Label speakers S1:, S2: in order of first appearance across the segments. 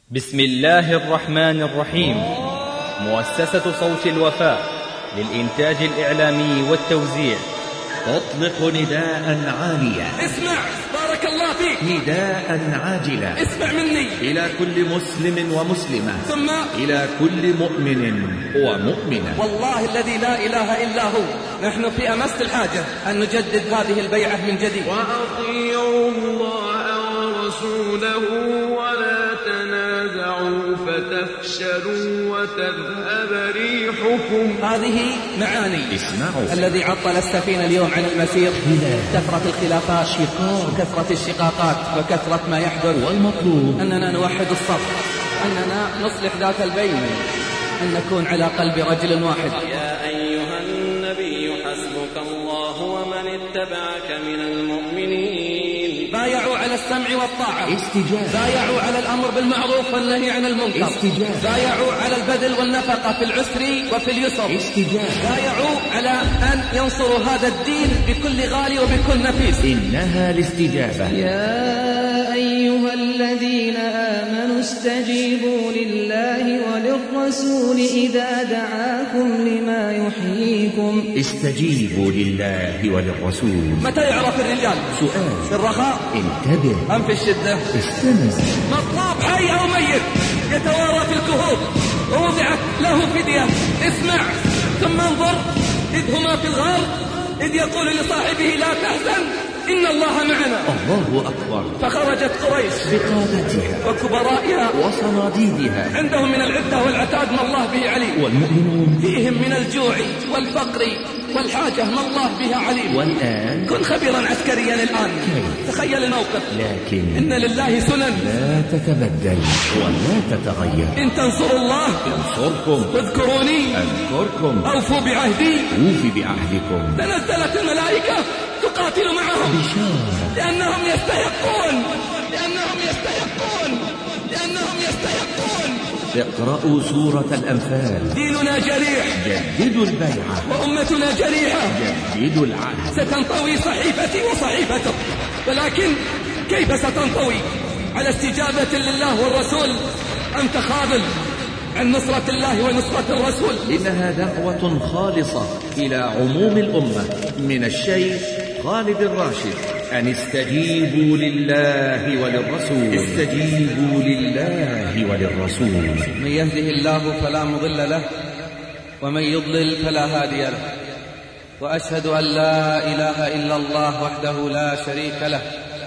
S1: بسم الله الرحمن الرحيم. مؤسسة صوت الوفاء للإنتاج الإعلامي والتوزيع تطلق نداء عاليا.
S2: اسمع بارك الله فيك.
S1: نداء عاجلا.
S2: اسمع مني
S1: إلى كل مسلم ومسلمة،
S2: ثم
S1: إلى كل مؤمن ومؤمنة.
S2: والله الذي لا إله إلا هو نحن في أمس الحاجة أن نجدد هذه البيعة من جديد.
S3: وأطيعوا الله ورسوله ولا تنازعوا فتفشلوا وتذهب ريحكم.
S2: هذه معاني.
S1: اسمعوا.
S2: الذي عطل السفينة اليوم عن المسير كثرة الخلافات وكثرة الشقاقات وكثرة ما يحدث،
S1: والمطلوب
S2: أننا نوحد الصف، أننا نصلح ذات البين، أن نكون على قلب رجل واحد.
S4: يا أيها النبي حسبك الله ومن اتبعك من المؤمنين.
S2: بايعوا على السمع والطاعة،
S1: استجابة.
S2: بايعوا على الأمر بالمعروف والنهي عن المنكر،
S1: استجابة.
S2: بايعوا على البذل والنفقة في العسر وفي اليسر،
S1: استجابة.
S2: بايعوا على أن ينصروا هذا الدين بكل غالي وبكل نفيس.
S1: إنها الاستجابة.
S5: يا أيها الذين آمنوا استجيبوا لله وللرسول إذا دعاكم لما يحييكم.
S1: استجيبوا لله وللرسول.
S2: متى يعرف الرجال؟
S1: سؤال.
S2: في الرخاء
S1: انتبه.
S2: أم في الشدة؟
S1: استمع.
S2: مطلوب حي أو ميت يتوارى في الكهوف ووضعت له فدية. اسمع ثم انظر إذ هما في الغار إذ يقول لصاحبه لا تحزن إن الله معنا.
S1: الله أكبر.
S2: فخرجت قريش
S1: بقادتها
S2: وكبرائها
S1: وصناديدها،
S2: عندهم من العدة والعتاد ما الله به عليم،
S1: والمؤمنون
S2: فيهم من الجوع والفقر والحاجة ما الله بها عليم.
S1: والآن
S2: كن خبيرا عسكريا الآن. تخيل الموقف.
S1: لكن
S2: إن لله سنن
S1: لا تتبدل ولا تتغير.
S2: إن تنصروا الله
S1: ينصركم،
S2: واذكروني
S1: أذكركم،
S2: أوفوا بعهدي.
S1: أوفي بعهدكم.
S2: تنزلت الملائكة تقاتل معهم
S1: بشارة.
S2: لأنهم يستحقون، لأنهم يستحقون، لأنهم يستحقون.
S1: اقرأوا سورة الأنفال.
S2: ديننا جريح،
S1: جددوا البيعة،
S2: وأمتنا جريحة،
S1: جددوا العهد.
S2: ستنطوي صحيفتي وصحيفتك، ولكن كيف ستنطوي؟ على استجابة لله والرسول أم تخاذل عن نصرة الله ونصرة الرسول؟
S1: إنها دعوة خالصة إلى عموم الأمة من الشيخ خالد الراشد أن استجيبوا لله وللرسول. استجيبوا لله وللرسول.
S2: من يهده الله فلا مضل له ومن يضلل فلا هادي له، وأشهد أن لا إله إلا الله وحده لا شريك له،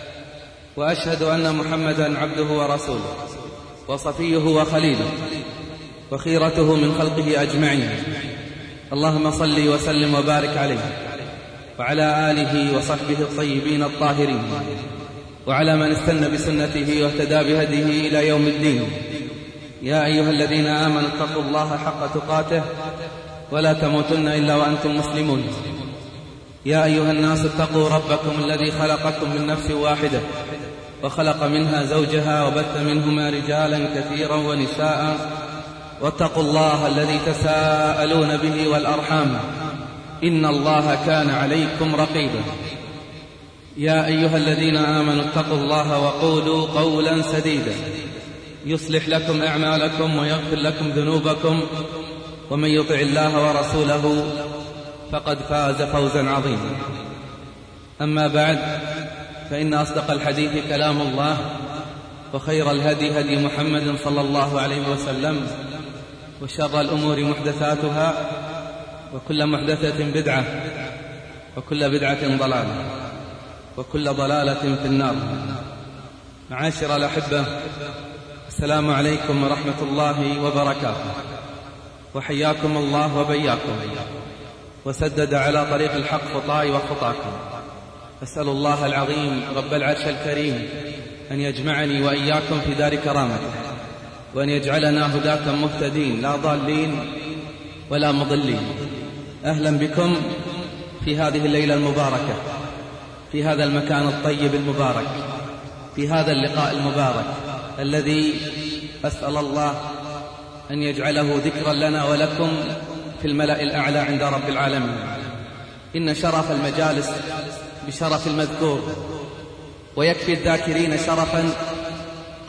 S2: وأشهد أن محمدا عبده ورسوله وصفيه وخليله وخيرته من خلقه أجمعين. اللهم صل وسلم وبارك عليه وعلى آله وصحبه الطيبين الطاهرين، وعلى من استنى بسنته واهتدى بهديه إلى يوم الدين. يا أيها الذين آمنوا اتقوا الله حق تقاته ولا تموتن إلا وأنتم مسلمون. يا أيها الناس اتقوا ربكم الذي خلقكم من نفس واحدة وخلق منها زوجها وبث منهما رجالا كثيرا ونساء، واتقوا الله الذي تساءلون به والأرحام إن الله كان عليكم رقيبا. يا أيها الذين آمنوا اتقوا الله وقولوا قولا سديدا يصلح لكم أعمالكم ويغفر لكم ذنوبكم، ومن يطع الله ورسوله فقد فاز فوزا عظيما. أما بعد، فإن أصدق الحديث كلام الله، وخير الهدي هدي محمد صلى الله عليه وسلم، وشر الأمور محدثاتها، وكل محدثة بدعة، وكل بدعة ضلالة، وكل ضلالة في النار. معاشر الأحبة، السلام عليكم ورحمة الله وبركاته، وحياكم الله وبياكم، وسدد على طريق الحق خطاي وخطاكم. أسأل الله العظيم رب العرش الكريم أن يجمعني وإياكم في دار كرامته، وأن يجعلنا هداة مهتدين لا ضالين ولا مضلين. أهلا بكم في هذه الليلة المباركة، في هذا المكان الطيب المبارك، في هذا اللقاء المبارك الذي أسأل الله أن يجعله ذكرا لنا ولكم في الملأ الأعلى عند رب العالمين. إن شرف المجالس بشرف المذكور، ويكفي الذاكرين شرفا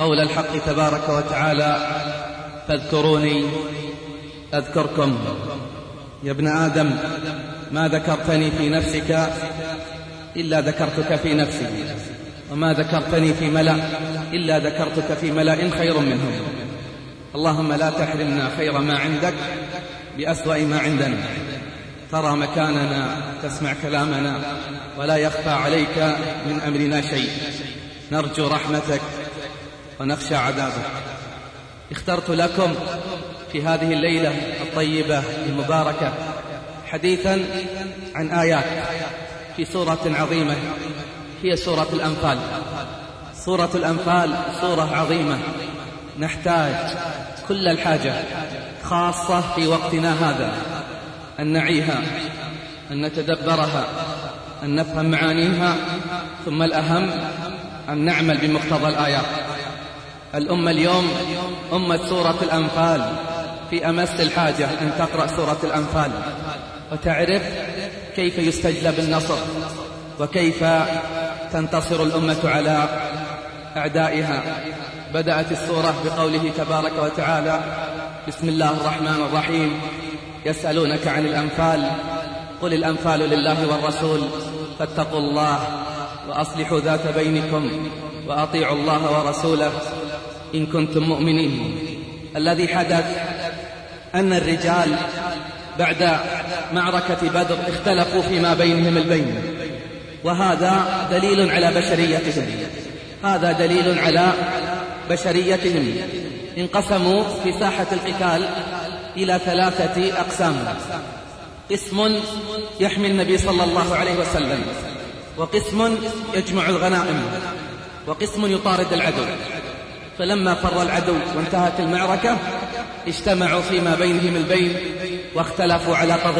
S2: قول الحق تبارك وتعالى: فاذكروني أذكركم. يا ابن آدم، ما ذكرتني في نفسك إلا ذكرتك في نفسي، وما ذكرتني في ملأ إلا ذكرتك في ملأ خير منهم. اللهم لا تحرمنا خير ما عندك بأسوأ ما عندنا. ترى مكاننا، تسمع كلامنا، ولا يخفى عليك من أمرنا شيء. نرجو رحمتك ونخشى عذابك. اخترت لكم في هذه الليلة الطيبة المباركة حديثا عن آيات في سورة عظيمة هي سورة الأنفال. سورة الأنفال سورة عظيمة نحتاج كل الحاجة، خاصة في وقتنا هذا، أن نعيها، أن نتدبرها، أن نفهم معانيها، ثم الأهم أن نعمل بمقتضى الآيات. الأمة اليوم أمة سورة الأنفال، في أمس الحاجة أن تقرأ سورة الأنفال وتعرف كيف يستجلب النصر، وكيف تنتصر الأمة على أعدائها. بدأت السورة بقوله تبارك وتعالى: بسم الله الرحمن الرحيم، يسألونك عن الأنفال، قل الأنفال لله والرسول، فاتقوا الله وأصلحوا ذات بينكم وأطيعوا الله ورسوله إن كنتم مؤمنين. الذي حدث أن الرجال بعد معركة بدر اختلفوا فيما بينهم البين، وهذا دليل على بشريتهم، هذا دليل على بشريتهم. انقسموا في ساحة القتال إلى 3 أقسام: قسم يحمي النبي صلى الله عليه وسلم، وقسم يجمع الغنائم، وقسم يطارد العدو. فلما فر العدو وانتهت المعركة اجتمعوا فيما بينهم البين واختلفوا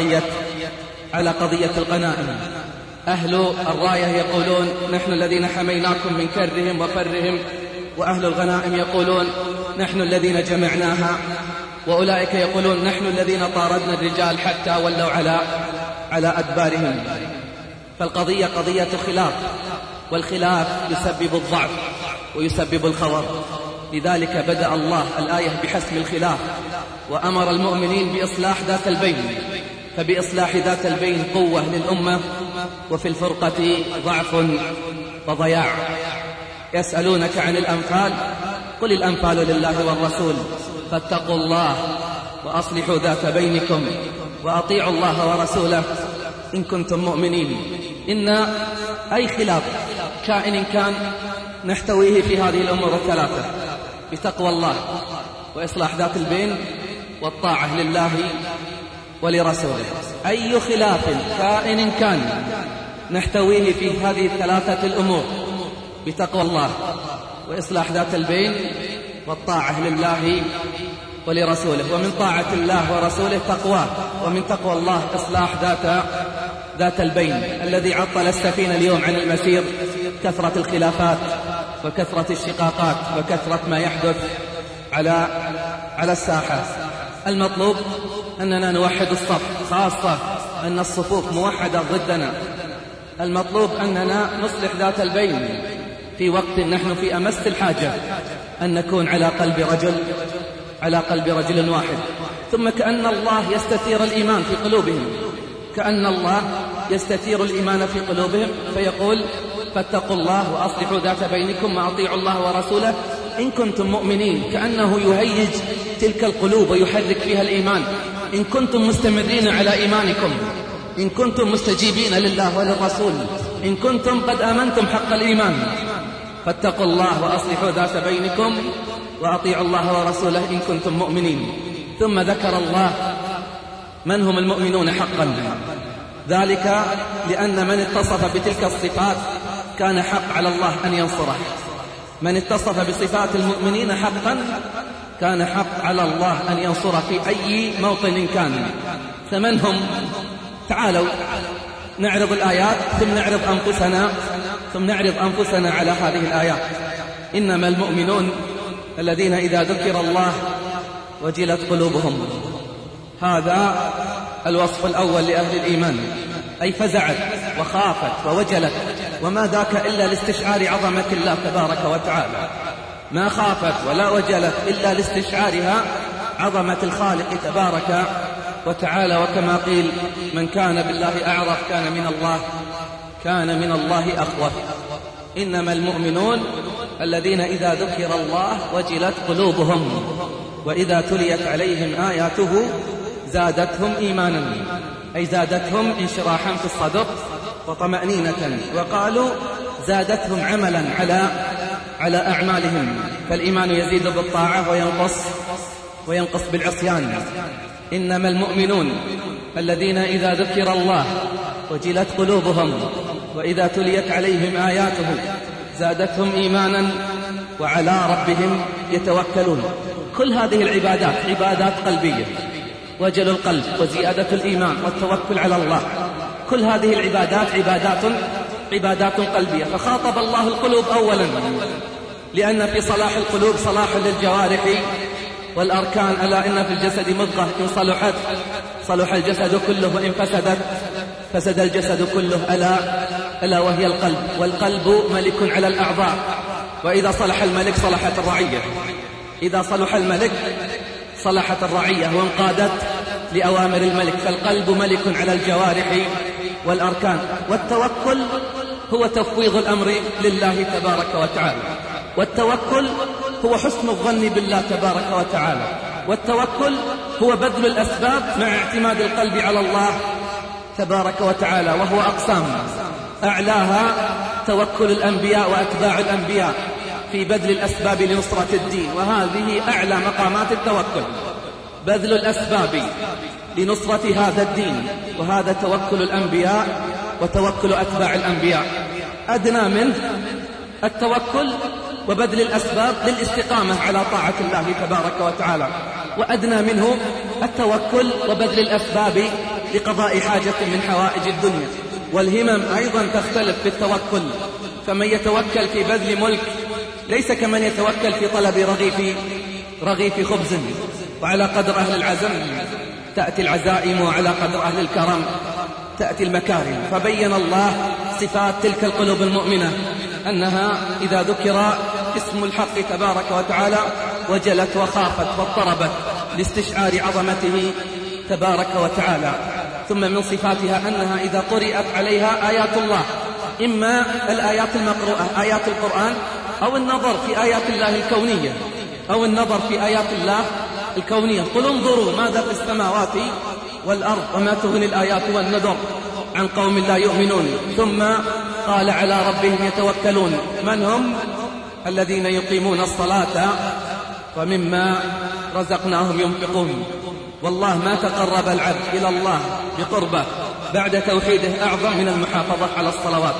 S2: على قضية الغنائم. أهل الراية يقولون: نحن الذين حميناكم من كرهم وفرهم، وأهل الغنائم يقولون: نحن الذين جمعناها، وأولئك يقولون: نحن الذين طاردنا الرجال حتى ولوا على أدبارهم. فالقضية قضية خلاف، والخلاف يسبب الضعف ويسبب الخور. لذلك بدأ الله الآية بحسم الخلاف، وأمر المؤمنين بإصلاح ذات البين، فبإصلاح ذات البين قوة للأمة، وفي الفرقة ضعف وضياع. يسألونك عن الأنفال، قل الأنفال لله والرسول، فاتقوا الله وأصلحوا ذات بينكم وأطيعوا الله ورسوله إن كنتم مؤمنين. إن أي خلاف كائن كان نحتويه في هذه الأمور الثلاثة: بتقوى الله، وإصلاح ذات البين، والطاعة لله ولرسوله. أي خلاف كائن كان نحتويه في هذه الثلاثة الأمور: بتقوى الله، وإصلاح ذات البين، والطاعة لله ولرسوله. ومن طاعة الله ورسوله تقواه، ومن تقوى الله إصلاح ذات البين. الذي عطل السفينة اليوم عن المسير كثرة الخلافات وكثرة الشقاقات وكثرة ما يحدث على الساحة. المطلوب أننا نوحد الصف، خاصة أن الصفوف موحدة ضدنا. المطلوب أننا نصلح ذات البين في وقت نحن في أمس الحاجة أن نكون على قلب رجل واحد. ثم كأن الله يستثير الإيمان في قلوبهم، كأن الله يستثير الإيمان في قلوبهم فيقول: فاتقوا الله وأصلحوا ذات بينكم وأطيعوا الله ورسوله إن كنتم مؤمنين. كأنه يهيج تلك القلوب ويحرك فيها الإيمان. إن كنتم مستمرين على إيمانكم، إن كنتم مستجيبين لله وللرسول، إن كنتم قد آمنتم حق الإيمان، فاتقوا الله وأصلحوا ذات بينكم وأطيعوا الله ورسوله إن كنتم مؤمنين. ثم ذكر الله من هم المؤمنون حقا، ذلك لأن من اتصف بتلك الصفات كان حق على الله أن ينصره. من اتصف بصفات المؤمنين حقا كان حق على الله أن ينصره في أي موطن كان. فمن هم؟ تعالوا نعرض الآيات ثم نعرض أنفسنا على هذه الآيات. إنما المؤمنون الذين إذا ذكر الله وجلت قلوبهم. هذا الوصف الأول لأهل الإيمان، أي فزعت وخافت ووجلت، وما ذاك إلا لاستشعار عظمة الله تبارك وتعالى. ما خافت ولا وجلت إلا لاستشعارها عظمة الخالق تبارك وتعالى. وكما قيل: من كان بالله أعرف كان من الله أخوف. إنما المؤمنون الذين إذا ذكر الله وجلت قلوبهم وإذا تليت عليهم آياته زادتهم إيمانا، أي زادتهم انشراحا في الصدر وطمأنينة. وقالوا زادتهم عملا على أعمالهم، فالإيمان يزيد بالطاعة وينقص بالعصيان. إنما المؤمنون الذين إذا ذكر الله وجلت قلوبهم وإذا تليت عليهم آياته زادتهم إيمانا وعلى ربهم يتوكلون. كل هذه العبادات عبادات قلبية، وجل القلب وزيادة الإيمان والتوكل على الله، كل هذه العبادات عبادات قلبية. فخاطب الله القلوب أولا، لأن في صلاح القلوب صلاح للجوارح والأركان. ألا إن في الجسد مضغة إن صلحت صلح الجسد كله، وإن فسد الجسد كله، ألا وهي القلب. والقلب ملك على الأعضاء، وإذا صلح الملك صلحت الرعية، إذا صلح الملك صلحت الرعية وانقادت لأوامر الملك. فالقلب ملك على الجوارح والأركان. والتوكل هو تفويض الأمر لله تبارك وتعالى، والتوكل هو حسن الظن بالله تبارك وتعالى، والتوكل هو بذل الأسباب مع اعتماد القلب على الله تبارك وتعالى. وهو أقسام، أعلاها توكل الأنبياء وأتباع الأنبياء في بذل الأسباب لنصرة الدين، وهذه أعلى مقامات التوكل، بذل الأسباب لنصرة هذا الدين، وهذا توكل الأنبياء وتوكل أتباع الأنبياء. أدنى منه التوكل وبذل الأسباب للاستقامة على طاعة الله تبارك وتعالى، وأدنى منه التوكل وبذل الأسباب لقضاء حاجة من حوائج الدنيا. والهمم أيضا تختلف في التوكل، فمن يتوكل في بذل ملك ليس كمن يتوكل في طلب رغيف خبز. وعلى قدر أهل العزم تأتي العزائم، وعلى قدر أهل الكرم تأتي المكارم. فبين الله صفات تلك القلوب المؤمنة، أنها إذا ذكر اسم الحق تبارك وتعالى وجلت وخافت واضطربت لاستشعار عظمته تبارك وتعالى. ثم من صفاتها أنها إذا قرأت عليها آيات الله، إما الآيات المقروءة آيات القرآن، أو النظر في آيات الله الكونية، أو النظر في آيات الله الكونية. قل انظروا ماذا في السماوات والأرض وما تغني الآيات والنذر عن قوم لا يؤمنون. ثم قال على ربهم يتوكلون. من هم؟ الذين يقيمون الصلاة ومما رزقناهم ينفقون. والله ما تقرب العبد إلى الله بقربه بعد توحيده أعظم من المحافظة على الصلوات.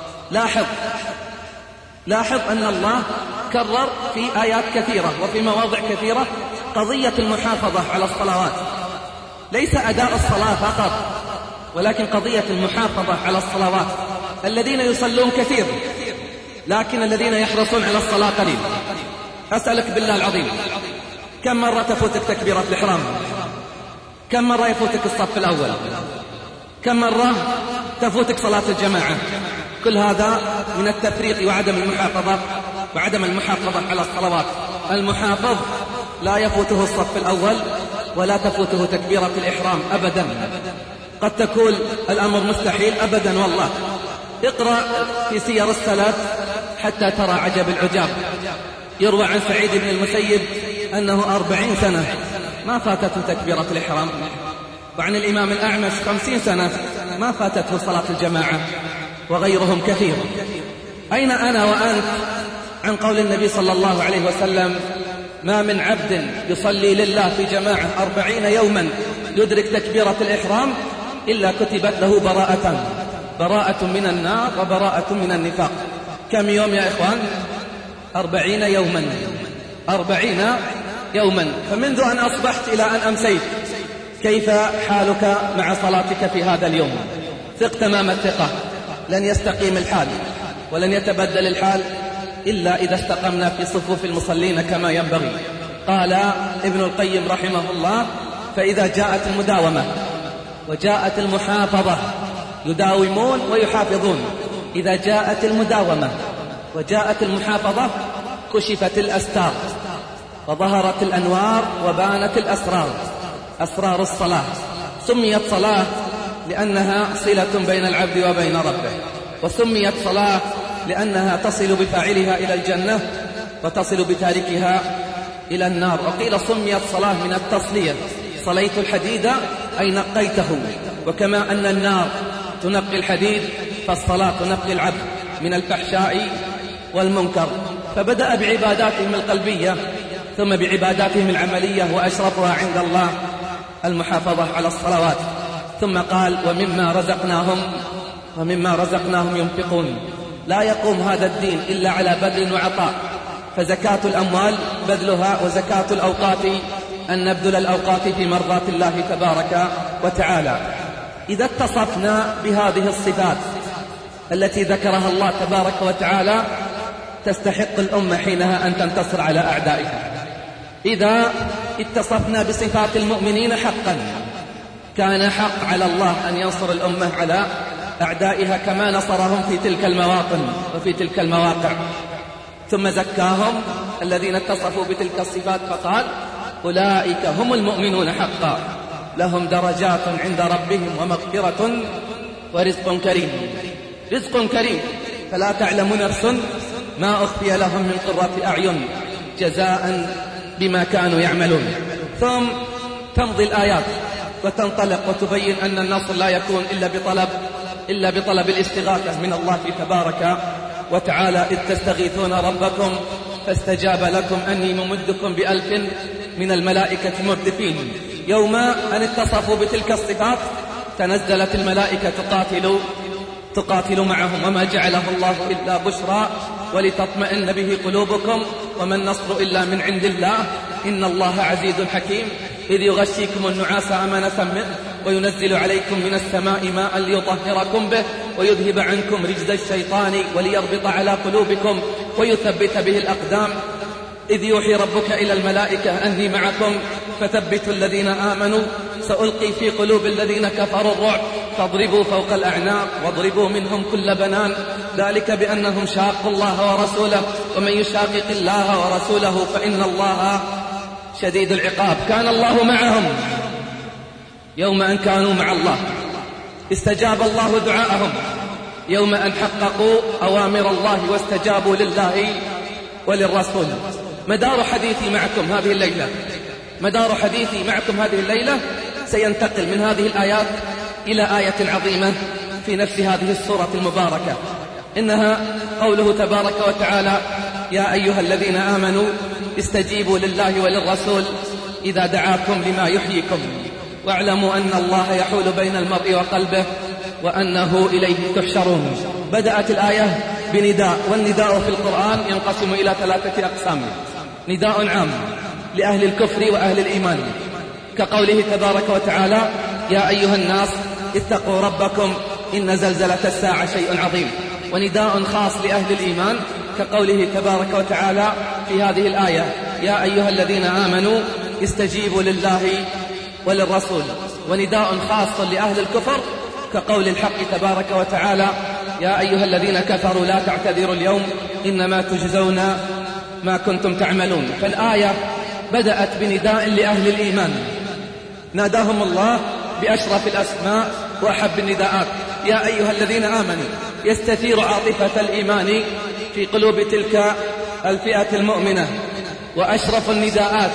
S2: لاحظ أن الله كرر في آيات كثيرة وفي مواضع كثيرة قضية المحافظة على الصلوات، ليس أداء الصلاة فقط، ولكن قضية المحافظة على الصلوات. الذين يصلون كثير لكن الذين يحرصون على الصلاة قليل. أسألك بالله العظيم، كم مرة تفوتك تكبيرة الإحرام؟ كم مرة يفوتك الصف الأول؟ كم مرة تفوتك صلاة الجماعة؟ كل هذا من التفريط وعدم المحافظة على الصلوات. المحافظ لا يفوته الصف الأول ولا تفوته تكبيرة الإحرام أبدا. قد تكون الأمر مستحيل أبدا والله. اقرأ في سير السلف حتى ترى عجب العجاب. يروى عن سعيد بن المسيب أنه 40 سنة ما فاتته تكبيرة الإحرام، وعن الإمام الأعمش 50 سنة ما فاتته صلاة الجماعة، وغيرهم كثير. أين أنا وأنت عن قول النبي صلى الله عليه وسلم: ما من عبد يصلي لله في جماعة 40 يوما يدرك تكبيرة الإحرام إلا كتبت له براءة من النار وبراءة من النفاق. كم يوم يا إخوان؟ 40 يوما. 40 يوما. فمنذ أن أصبحت إلى أن أمسيت كيف حالك مع صلاتك في هذا اليوم؟ ثق تمام الثقة، لن يستقيم الحال ولن يتبدل الحال إلا إذا استقمنا في صفوف المصلين كما ينبغي. قال ابن القيم رحمه الله: فإذا جاءت المداومة وجاءت المحافظة، يداومون ويحافظون. إذا جاءت المداومة وجاءت المحافظة كشفت الأستار وظهرت الأنوار وبانت الأسرار، أسرار الصلاة. سميت صلاة لأنها صلة بين العبد وبين ربه، وسميت صلاة لأنها تصل بفاعلها إلى الجنة وتصل بتاركها إلى النار. وقيل سميت صلاة من التصلية، صليت الحديد أي نقيته، وكما أن النار تنقي الحديد فالصلاة تنقي العبد من الفحشاء والمنكر. فبدأ بعباداتهم القلبية ثم بعباداتهم العملية، وأشرفها عند الله المحافظة على الصلوات. ثم قال ومما رزقناهم ينفقون. لا يقوم هذا الدين إلا على بذل وعطاء، فزكاة الأموال بذلها، وزكاة الأوقات أن نبذل الأوقات في مرضاة الله تبارك وتعالى. إذا اتصفنا بهذه الصفات التي ذكرها الله تبارك وتعالى تستحق الأمة حينها أن تنتصر على أعدائها. إذا اتصفنا بصفات المؤمنين حقا كان حق على الله أن ينصر الأمة على أعدائها كما نصرهم في تلك المواطن وفي تلك المواقع. ثم زكاهم الذين اتصفوا بتلك الصفات فقال أولئك هم المؤمنون حقا لهم درجات عند ربهم ومغفرة ورزق كريم. رزق كريم، فلا تعلم نفس ما أخفي لهم من قرة أعين جزاء بما كانوا يعملون. ثم تمضي الآيات وتنطلق وتبين أن النصر لا يكون إلا بطلب الاستغاثة من الله تبارك وتعالى. إذ تستغيثون ربكم فاستجاب لكم أني ممدكم ب1000 من الملائكة مردفين. يوم أن اتصفوا بتلك الصفات تنزلت الملائكة تقاتل معهم، وما جعله الله إلا بشرى ولتطمئن به قلوبكم وما النصر إلا من عند الله إن الله عزيز حكيم. إذ يغشيكم النعاس أمانة منه وينزل عليكم من السماء ماء ليطهركم به ويذهب عنكم رجز الشيطان وليربط على قلوبكم ويثبت به الأقدام. إذ يوحي ربك إلى الملائكة أني معكم فثبتوا الذين آمنوا سألقي في قلوب الذين كفروا الرعب فاضربوا فوق الأعناق واضربوا منهم كل بنان ذلك بأنهم شاقوا الله ورسوله ومن يشاقق الله ورسوله فإن الله شديد العقاب. كان الله معهم يوم أن كانوا مع الله، استجاب الله دعاءهم يوم أن حققوا أوامر الله واستجابوا لله وللرسول. مدار حديثي معكم هذه الليلة سينتقل من هذه الآيات إلى آية عظيمة في نفس هذه السورة المباركة، إنها قوله تبارك وتعالى يا أيها الذين آمنوا استجيبوا لله وللرسول إذا دعاكم لما يحييكم واعلموا أن الله يحول بين المرء وقلبه وأنه إليه تحشرون. بدأت الآية بنداء، والنداء في القرآن ينقسم إلى 3 أقسام: نداء عام لأهل الكفر وأهل الإيمان كقوله تبارك وتعالى يا أيها الناس اتقوا ربكم إن زلزلة الساعة شيء عظيم. ونداء خاص لأهل الإيمان كقوله تبارك وتعالى في هذه الآية يا أيها الذين آمنوا استجيبوا لله وللرسول. ونداء خاص لأهل الكفر كقول الحق تبارك وتعالى يا أيها الذين كفروا لا تعتذروا اليوم إنما تجزون ما كنتم تعملون. فالآية بدأت بنداء لأهل الإيمان ناداهم الله بأشرف الأسماء وأحب النداءات يا أيها الذين آمنوا، يستثير عاطفة الإيمان في قلوب تلك الفئة المؤمنة. وأشرف النداءات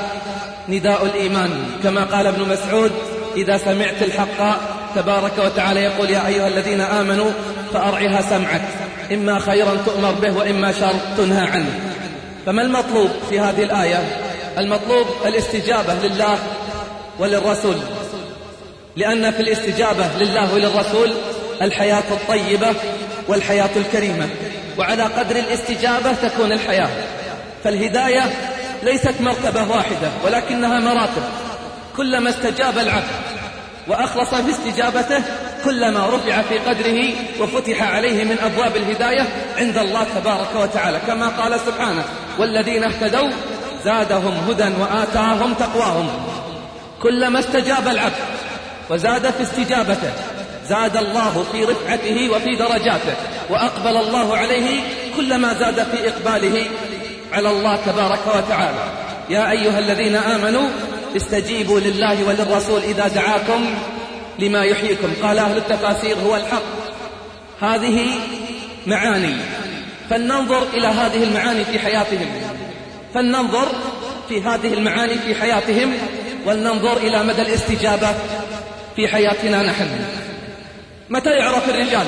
S2: نداء الإيمان كما قال ابن مسعود إذا سمعت الحق تبارك وتعالى يقول يا أيها الذين آمنوا فأرعها سمعك إما خيرا تؤمر به وإما شر تنهى عنه. فما المطلوب في هذه الآية؟ المطلوب الاستجابة لله وللرسول، لأن في الاستجابة لله وللرسول الحياة الطيبة والحياة الكريمة، وعلى قدر الاستجابة تكون الحياة. فالهداية ليست مرتبة واحدة ولكنها مراتب، كلما استجاب العبد وأخلص في استجابته كلما رفع في قدره وفتح عليه من أبواب الهداية عند الله تبارك وتعالى، كما قال سبحانه والذين اهتدوا زادهم هدى وآتاهم تقواهم. كلما استجاب العبد وزاد في استجابته زاد الله في رفعته وفي درجاته، وأقبل الله عليه كلما زاد في إقباله على الله تبارك وتعالى. يا أيها الذين آمنوا استجيبوا لله وللرسول إذا دعاكم لما يحييكم. قال أهل التفاسير هو الحق. هذه معاني، فلننظر إلى هذه المعاني في حياتهم، فلننظر في هذه المعاني في حياتهم، ولننظر إلى مدى الاستجابة في حياتنا نحن. متى يعرف الرجال؟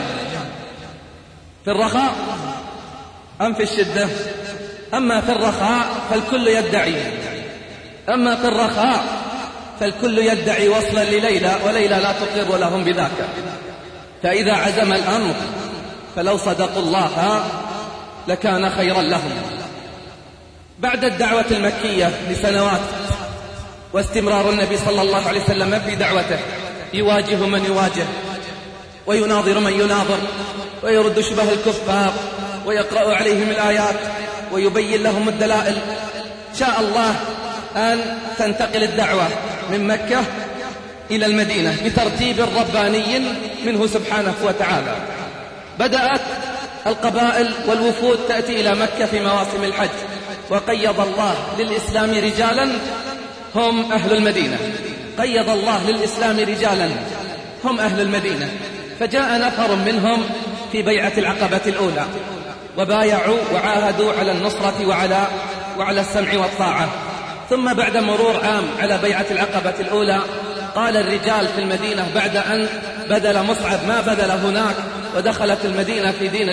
S2: في الرخاء أم في الشدة؟ أما في الرخاء فالكل يدعي، أما في الرخاء فالكل يدعي وصلا لليلى، وليلى لا تقر لهم بذاك. فإذا عزم الأمر فلو صدقوا الله لكان خيرا لهم. بعد الدعوة المكية لسنوات واستمرار النبي صلى الله عليه وسلم في دعوته، يواجه من يواجه ويناظر من يناظر ويرد شبه الكفار ويقرأ عليهم الآيات ويبين لهم الدلائل. شاء الله أن تنتقل الدعوة من مكة إلى المدينة بترتيب رباني منه سبحانه وتعالى. بدأت القبائل والوفود تأتي إلى مكة في مواسم الحج، وقيض الله للإسلام رجالا هم أهل المدينة، قيض الله للإسلام رجالا هم أهل المدينة. فجاء نفر منهم في بيعة العقبة الأولى وبايعوا وعاهدوا على النصرة وعلى السمع والطاعة. ثم بعد مرور عام على بيعة العقبة الأولى قال الرجال في المدينة بعد أن بذل مصعب ما بذل هناك ودخلت المدينة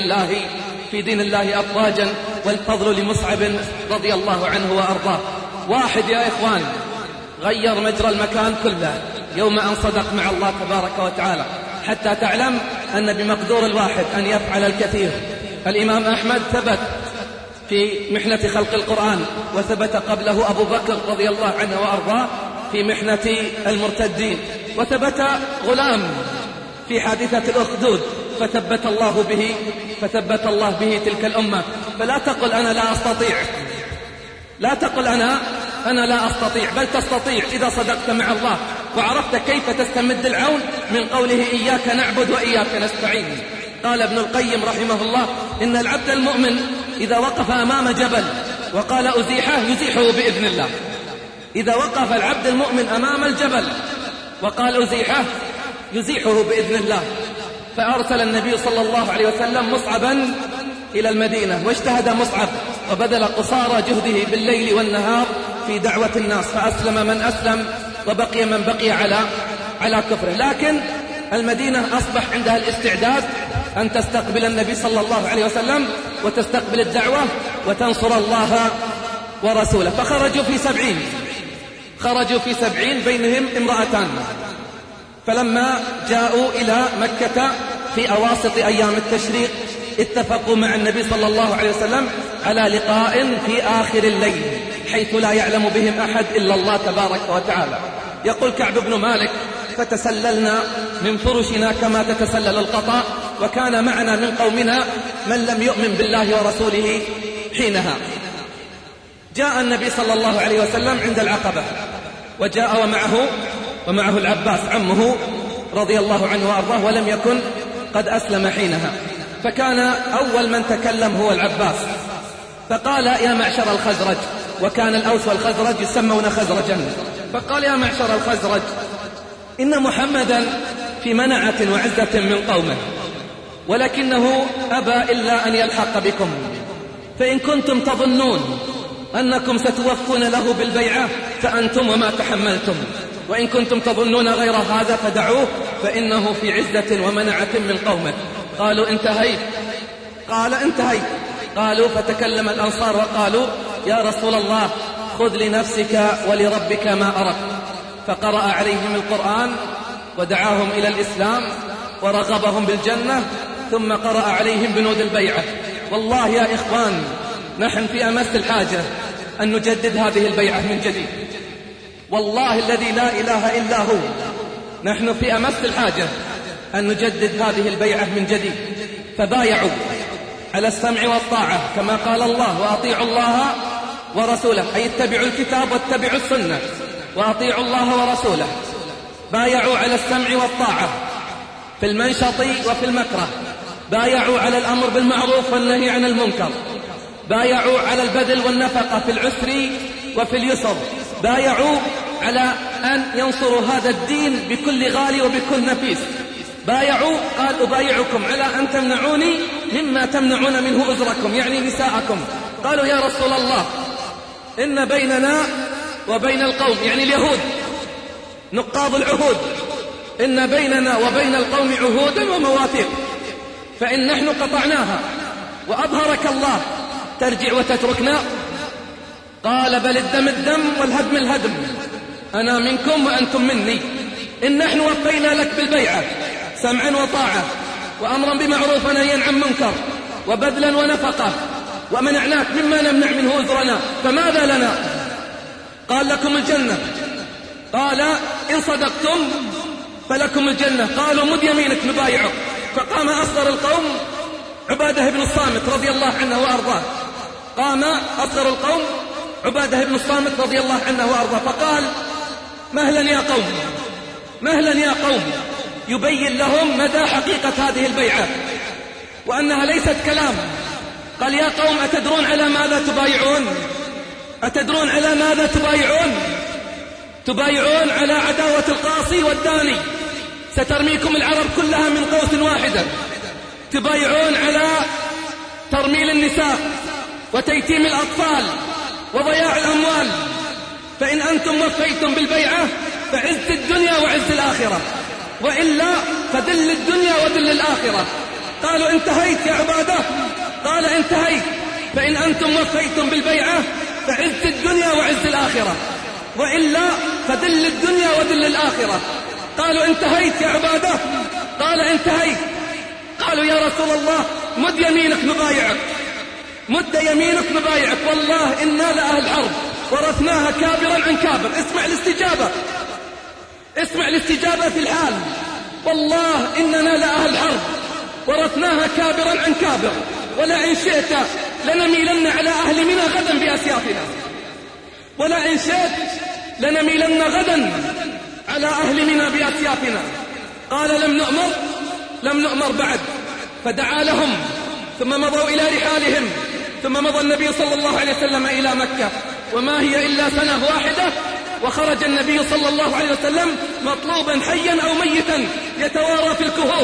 S2: في دين الله أفواجا، والفضل لمصعب رضي الله عنه وأرضاه. واحد يا إخوان غير مجرى المكان كله يوم أن صدق مع الله تبارك وتعالى، حتى تعلم أن بمقدور الواحد أن يفعل الكثير. الإمام أحمد ثبت في محنة خلق القرآن، وثبت قبله أبو بكر رضي الله عنه وأرضاه في محنة المرتدين، وثبت غلام في حادثة الأخدود فثبت الله به تلك الأمة. فلا تقل أنا لا أستطيع، لا تقل أنا لا أستطيع، بل تستطيع إذا صدقت مع الله وعرفت كيف تستمد العون من قوله إياك نعبد وإياك نستعين. قال ابن القيم رحمه الله إن العبد المؤمن إذا وقف أمام جبل وقال أزيحه يزيحه بإذن الله. إذا وقف العبد المؤمن أمام الجبل وقال أزيحه يزيحه بإذن الله. فأرسل النبي صلى الله عليه وسلم مصعبا إلى المدينة، واجتهد مصعب وبذل قصارى جهده بالليل والنهار في دعوة الناس، فأسلم من أسلم وبقي من بقي على كفره. لكن المدينة أصبح عندها الاستعداد أن تستقبل النبي صلى الله عليه وسلم وتستقبل الدعوة وتنصر الله ورسوله. فخرجوا في 70 بينهم امرأتان. فلما جاءوا إلى مكة في أواسط أيام التشريق اتفقوا مع النبي صلى الله عليه وسلم على لقاء في آخر الليل حيث لا يعلم بهم أحد إلا الله تبارك وتعالى. يقول كعب بن مالك فتسللنا من فرشنا كما تتسلل القطاء، وكان معنا من قومنا من لم يؤمن بالله ورسوله حينها. جاء النبي صلى الله عليه وسلم عند العقبة، وجاء ومعه العباس عمه رضي الله عنه وأرضاه، ولم يكن قد أسلم حينها. فكان أول من تكلم هو العباس، فقال يا معشر الخزرج، وكان الأوس والخزرج يسمون خزرجا، فقال يا معشر الخزرج إن محمدا في منعة وعزة من قومه، ولكنه أبى إلا أن يلحق بكم، فإن كنتم تظنون أنكم ستوفون له بالبيعة فأنتم وما تحملتم، وإن كنتم تظنون غير هذا فدعوه فإنه في عزة ومنعة من قومه. قالوا انتهيت؟ قال انتهيت. قالوا فتكلم الأنصار وقالوا يا رسول الله خذ لنفسك ولربك ما أردت. فقرأ عليهم القرآن ودعاهم إلى الإسلام ورغبهم بالجنة، ثم قرأ عليهم بنود البيعة. والله يا إخوان نحن في أمس الحاجة أن نجدد هذه البيعة من جديد، والله الذي لا إله إلا هو نحن في أمس الحاجة أن نجدد هذه البيعة من جديد. فبايعوا على السمع والطاعة كما قال الله وأطيعوا الله ورسوله، أي اتبعوا الكتاب واتبعوا السنة وأطيعوا الله ورسوله. بايعوا على السمع والطاعة في المنشط وفي المكره، بايعوا على الأمر بالمعروف والنهي عن المنكر، بايعوا على البذل والنفقة في العسر وفي اليسر، بايعوا على أن ينصروا هذا الدين بكل غالي وبكل نفيس، بايعوا قال أبايعكم على أن تمنعوني مما تمنعون منه أجركم، يعني نساءكم. قالوا يا رسول الله إن بيننا وبين القوم، يعني اليهود نقاض العهود، إن بيننا وبين القوم عهودا ومواثيق، فإن نحن قطعناها وأظهرك الله ترجع وتتركنا؟ قال بل الدم الدم والهدم الهدم، أنا منكم وأنتم مني. إن نحن وفينا لك بالبيعة سمعا وطاعة وأمرا بمعروف ونهيا عن منكر وبذلا ونفقة، ومنعناك مما نمنع منه أجرنا، فماذا لنا؟ قال لكم الجنة. قال إن صدقتم فلكم الجنة. قالوا مد يمينك نبايعك. فقام أصغر القوم عبادة بن الصامت رضي الله عنه وأرضاه، قام أصغر القوم عبادة بن الصامت رضي الله عنه وأرضاه فقال مهلا يا قوم، مهلا يا قوم، يبين لهم مدى حقيقة هذه البيعة وأنها ليست كلام. قال يا قوم أتدرون على ماذا تبايعون؟ أتدرون على ماذا تبايعون؟ تبايعون على عداوة القاصي والداني، سترميكم العرب كلها من قوس واحدة. تبايعون على ترميل النساء وتيتيم الأطفال وضياع الأموال، فإن أنتم وفيتم بالبيعة فعز الدنيا وعز الآخرة، وإلا فذل الدنيا وذل الآخرة. قالوا انتهيت يا عبادة؟ قال انتهيت، فإن أنتم وفيتم بالبيعة فعز الدنيا وعز الآخرة، وإلا فذل الدنيا وذل الآخرة. قالوا انتهيت يا عبادة؟ قال انتهيت. قالوا يا رسول الله مد يمينك نبايعك، مد يمينك نبايعك، والله إنا لأهل حرب ورثناها كابرا عن كابر. اسمع الاستجابة، اسمع الاستجابة في الحال. والله إننا لأهل حرب ورثناها كابرا عن كابر، ولئن شئت لنميلن على أهل منى غدا بأسيافنا، ولئن شئت لنميلن غدا على أهل منى بأسيافنا. قال لم نؤمر بعد. فدعا لهم ثم مضوا إلى رحالهم، ثم مضى النبي صلى الله عليه وسلم إلى مكة، وما هي إلا سنة واحدة، وخرج النبي صلى الله عليه وسلم مطلوبا حيا أو ميتا يتوارى في الكهوف،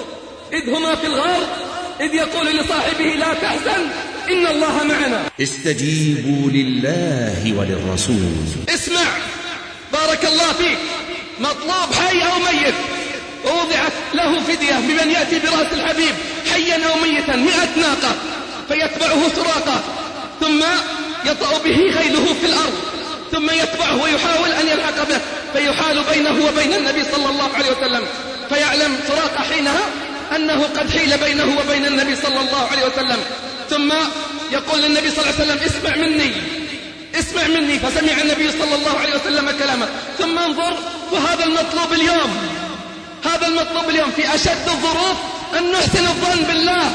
S2: إذ هما في الغار إذ يقول لصاحبه لا تحزن إن الله معنا.
S1: استجيبوا لله وللرسول.
S2: اسمع بارك الله فيك، مطلوب حي أو ميت، ووضعت له فدية بمن يأتي برأس الحبيب حيا أو ميتا 100 ناقة، فيتبعه سراقة ثم يطأ به خيله في الأرض، ثم يتبعه ويحاول أن يلحق به، فيحال بينه وبين النبي صلى الله عليه وسلم، فيعلم سراقة حينها أنه قد حيل بينه وبين النبي صلى الله عليه وسلم، ثم يقول للنبي صلى الله عليه وسلم اسمع مني، اسمع مني. فسمع النبي صلى الله عليه وسلم كلامه. ثم انظر، وهذا المطلوب اليوم، هذا المطلوب اليوم في أشد الظروف، أن نحسن الظن بالله،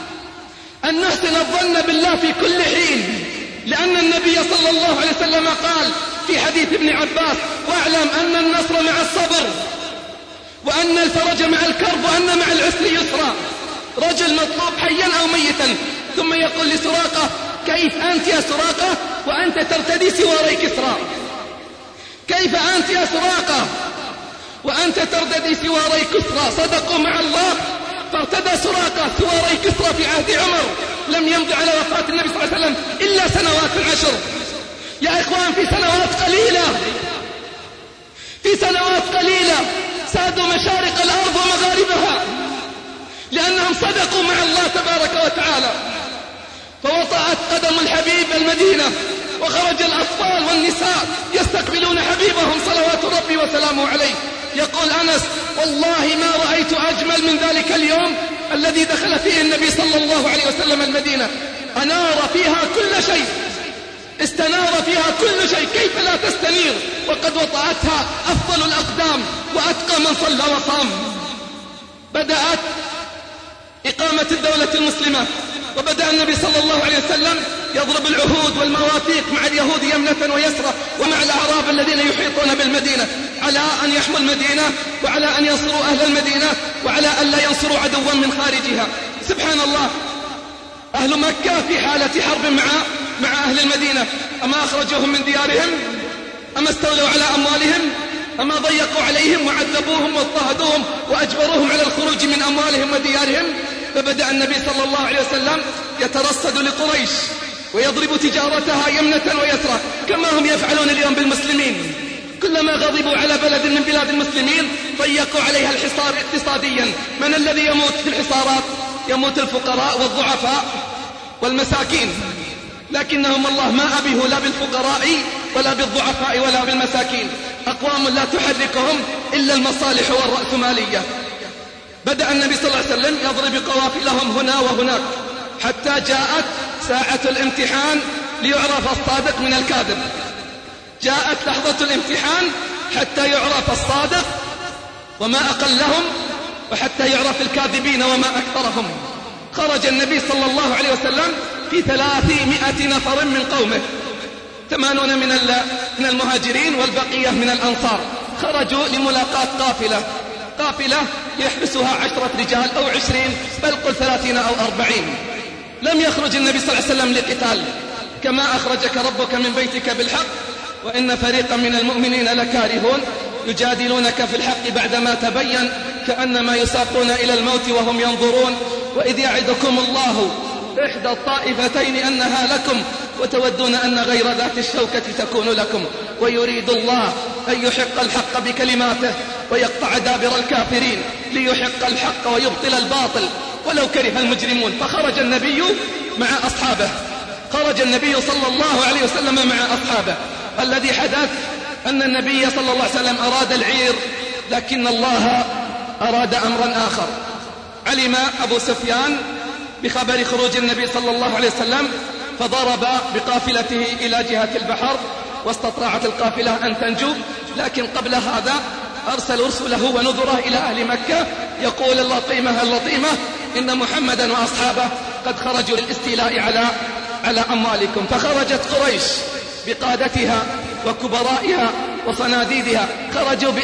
S2: أن نحسن الظن بالله في كل حين، لأن النبي صلى الله عليه وسلم قال في حديث ابن عباس واعلم أن النصر مع الصبر، وأن الفرج مع الكرب، وأن مع العسر يسرا. رجل مطلوب حيا أو ميتا، ثم يقول لسراقة كيف أنت يا سراقة وأنت ترتدي سواري كسرى؟ كيف أنت يا سراقة وأنت ترتدي سواري كسرى؟ صدقوا مع الله، فارتدى سراقة سواري كسرى في عهد عمر، لم يمض على وفاة النبي صلى الله عليه وسلم إلا سنوات 10. يا إخوان في سنوات قليلة، في سنوات قليلة سادوا مشارق الأرض ومغاربها، لأنهم صدقوا مع الله تبارك وتعالى. فوطأت قدم الحبيب المدينة، وخرج الأطفال والنساء يستقبلون حبيبهم صلوات ربي وسلامه عليه. يقول أنس والله ما رأيت أجمل من ذلك اليوم الذي دخل فيه النبي صلى الله عليه وسلم المدينة، أنار فيها كل شيء، استنار فيها كل شيء، كيف لا تستنير وقد وطأتها أفضل الأقدام وأتقى من صلى وصام. بدأت إقامة الدولة المسلمة، وبدأ النبي صلى الله عليه وسلم يضرب العهود والمواثيق مع اليهود يمنة ويسرى، ومع الأعراب الذين يحيطون بالمدينة، على أن يحموا المدينة، وعلى أن ينصروا أهل المدينة، وعلى أن لا ينصروا عدوا من خارجها. سبحان الله، أهل مكة في حالة حرب مع أهل المدينة. أما أخرجوهم من ديارهم؟ أما استولوا على أموالهم؟ أما ضيقوا عليهم وعذبوهم واضطهدوهم وأجبروهم على الخروج من أموالهم وديارهم؟ فبدأ النبي صلى الله عليه وسلم يترصد لقريش ويضرب تجارتها يمنة ويسرى كما هم يفعلون اليوم بالمسلمين. كلما غضبوا على بلد من بلاد المسلمين ضيقوا عليها الحصار اقتصاديا. من الذي يموت في الحصارات؟ يموت الفقراء والضعفاء والمساكين. لكنهم الله ما أبيه لا بالفقراء ولا بالضعفاء ولا بالمساكين. أقوام لا تحركهم إلا المصالح والرأسمالية. بدأ النبي صلى الله عليه وسلم يضرب قوافلهم هنا وهناك حتى جاءت ساعة الامتحان ليعرف الصادق من الكاذب. جاءت لحظة الامتحان حتى يعرف الصادق وما أقلهم، وحتى يعرف الكاذبين وما أكثرهم. خرج النبي صلى الله عليه وسلم في 300 نفر من قومه، 80 من المهاجرين والبقية من الأنصار. خرجوا لملاقاة قافلة يحبسها 10 رجال أو 20 بل قل 30 أو 40. لم يخرج النبي صلى الله عليه وسلم لقتال. كما أخرجك ربك من بيتك بالحق وإن فريقا من المؤمنين لكارهون يجادلونك في الحق بعدما تبين كأنما يساقون إلى الموت وهم ينظرون. وإذ يعدكم الله إحدى الطائفتين أنها لكم وتودون أن غير ذات الشوكة تكون لكم ويريد الله أن يحق الحق بكلماته ويقطع دابر الكافرين ليحق الحق ويبطل الباطل ولو كره المجرمون. فخرج النبي مع أصحابه، خرج النبي صلى الله عليه وسلم مع أصحابه. الذي حدث أن النبي صلى الله عليه وسلم أراد العير، لكن الله أراد أمرا آخر. علم أبو سفيان بخبر خروج النبي صلى الله عليه وسلم فضرب بقافلته إلى جهة البحر واستطاعت القافلة أن تنجو. لكن قبل هذا أرسل رسله ونذره إلى أهل مكة يقول اللطيمة إن محمدا وأصحابه قد خرجوا للاستيلاء على أموالكم. فخرجت قريش بقادتها وكبرائها وصناديدها، خرجوا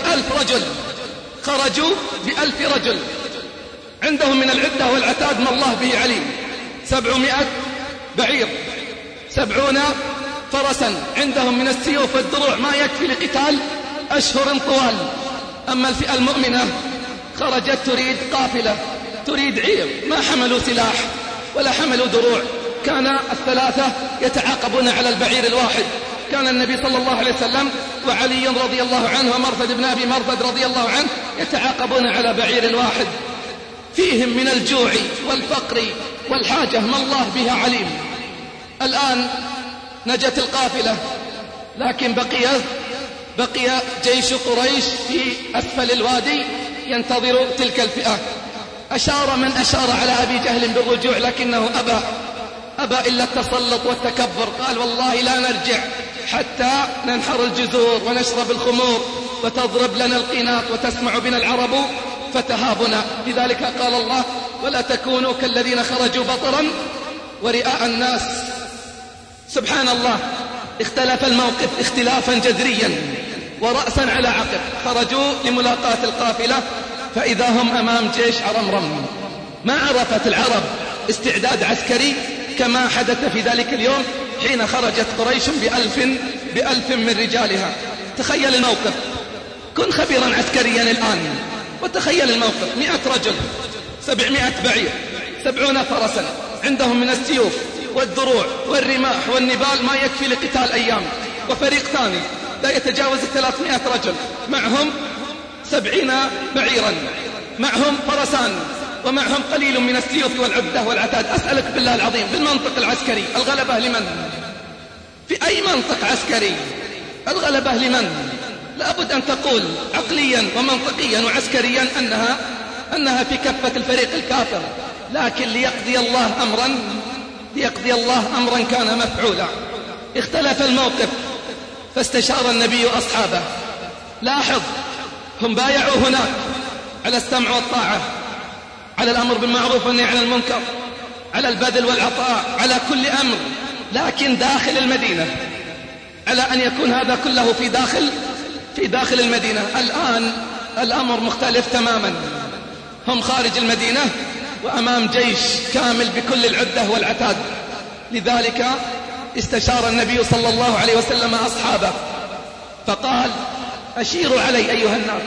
S2: ب1000 رجل عندهم من العدة والعتاد ما الله به عليم. 700 بعير، 70 فرسا، عندهم من السيوف والدروع ما يكفي لقتال أشهر طوال. أما الفئة المؤمنة خرجت تريد قافلة، تريد عير، ما حملوا سلاح ولا حملوا دروع. كان الثلاثة يتعاقبون على البعير الواحد. كان النبي صلى الله عليه وسلم وعلي رضي الله عنه ومرثد بن أبي مرثد رضي الله عنه يتعاقبون على بعير واحد. فيهم من الجوع والفقر والحاجة ما الله بها عليم. الآن نجت القافلة، لكن بقي جيش قريش في أسفل الوادي ينتظر تلك الفئة. أشار من أشار على أبي جهل بالرجوع، لكنه أبى إلا التسلط والتكبر. قال والله لا نرجع حتى ننحر الجزور ونشرب الخمور وتضرب لنا القينات وتسمع بنا العرب فتهابنا. لذلك قال الله ولا تكونوا كالذين خرجوا بطرا ورئاء الناس. سبحان الله، اختلف الموقف اختلافا جذريا ورأسا على عقب. خرجوا لملاقاة القافلة فإذا هم أمام جيش عرمرم. ما عرفت العرب استعداد عسكري كما حدث في ذلك اليوم حين خرجت قريش بألف من رجالها. تخيل الموقف، كن خبيرا عسكريا الآن وتخيل الموقف. 100 رجل، 700 بعير، 70 فرسا، عندهم من السيوف والدروع والرماح والنبال ما يكفي لقتال أيام. وفريق ثاني لا يتجاوز 300 رجل، معهم 70 بعيرا، معهم فرسان، ومعهم قليل من السيوف والعدة والعتاد. أسألك بالله العظيم بالمنطق العسكري الغلبة لمن؟ في أي منطق عسكري الغلبة لمن؟ لابد أن تقول عقليا ومنطقيا وعسكريا أنها في كفة الفريق الكافر. لكن ليقضي الله أمرا كان مفعولا. اختلف الموقف فاستشار النبي أصحابه. لاحظ، هم بايعوا هناك على السمع والطاعة، على الأمر بالمعروف والنهي عن المنكر، على البذل والعطاء، على كل أمر. لكن داخل المدينة على أن يكون هذا كله في داخل المدينة. الآن الأمر مختلف تماما. هم خارج المدينة وأمام جيش كامل بكل العدة والعتاد. لذلك استشار النبي صلى الله عليه وسلم أصحابه فقال: أشيروا علي أيها الناس،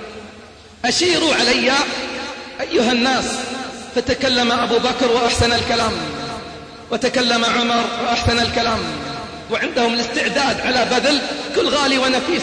S2: أشيروا علي أيها الناس. فتكلم أبو بكر وأحسن الكلام، وتكلم عمر وأحسن الكلام، وعندهم الاستعداد على بذل كل غالي ونفيس